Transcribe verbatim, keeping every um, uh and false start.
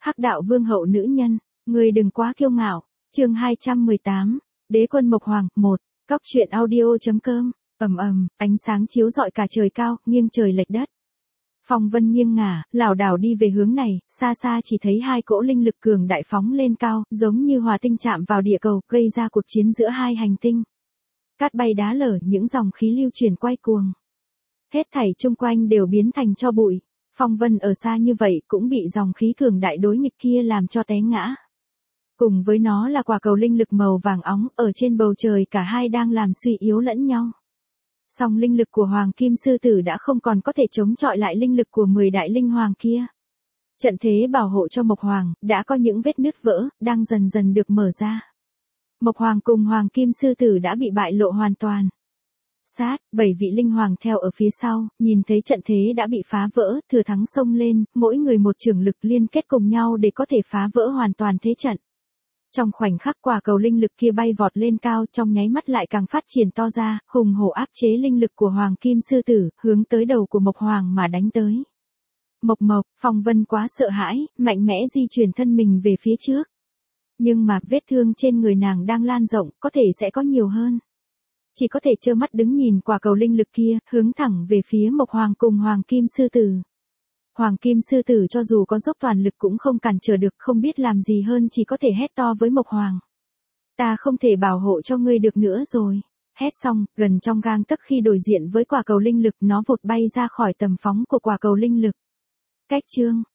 Hắc đạo vương hậu nữ nhân, người đừng quá kiêu ngạo. Chương hai trăm mười tám, Đế quân Mộc Hoàng, một. Cóc truyện audio chấm com. Ầm ầm, ánh sáng chiếu rọi cả trời cao, nghiêng trời lệch đất. Phong vân nghiêng ngả, lảo đảo đi về hướng này, xa xa chỉ thấy hai cỗ linh lực cường đại phóng lên cao, giống như hỏa tinh chạm vào địa cầu, gây ra cuộc chiến giữa hai hành tinh. Cát bay đá lở, những dòng khí lưu chuyển quay cuồng. Hết thảy chung quanh đều biến thành tro bụi. Phong vân ở xa như vậy cũng bị dòng khí cường đại đối nghịch kia làm cho té ngã. Cùng với nó là quả cầu linh lực màu vàng óng, ở trên bầu trời cả hai đang làm suy yếu lẫn nhau. Song linh lực của Hoàng Kim Sư Tử đã không còn có thể chống chọi lại linh lực của mười đại linh hoàng kia. Trận thế bảo hộ cho Mộc Hoàng, đã có những vết nứt vỡ, đang dần dần được mở ra. Mộc Hoàng cùng Hoàng Kim Sư Tử đã bị bại lộ hoàn toàn. Sát, bảy vị linh hoàng theo ở phía sau, nhìn thấy trận thế đã bị phá vỡ, thừa thắng xông lên, mỗi người một chưởng lực liên kết cùng nhau để có thể phá vỡ hoàn toàn thế trận. Trong khoảnh khắc quả cầu linh lực kia bay vọt lên cao, trong nháy mắt lại càng phát triển to ra, hùng hổ áp chế linh lực của Hoàng Kim Sư Tử, hướng tới đầu của Mộc Hoàng mà đánh tới. Mộc Mộc, Phong Vân quá sợ hãi, mạnh mẽ di chuyển thân mình về phía trước. Nhưng mà vết thương trên người nàng đang lan rộng, có thể sẽ có nhiều hơn. Chỉ có thể trơ mắt đứng nhìn quả cầu linh lực kia, hướng thẳng về phía Mộc Hoàng cùng Hoàng Kim Sư Tử. Hoàng Kim Sư Tử cho dù có dốc toàn lực cũng không cản trở được, không biết làm gì hơn chỉ có thể hét to với Mộc Hoàng. Ta không thể bảo hộ cho ngươi được nữa rồi. Hét xong, gần trong gang tấc khi đối diện với quả cầu linh lực nó vụt bay ra khỏi tầm phóng của quả cầu linh lực. Cách chương,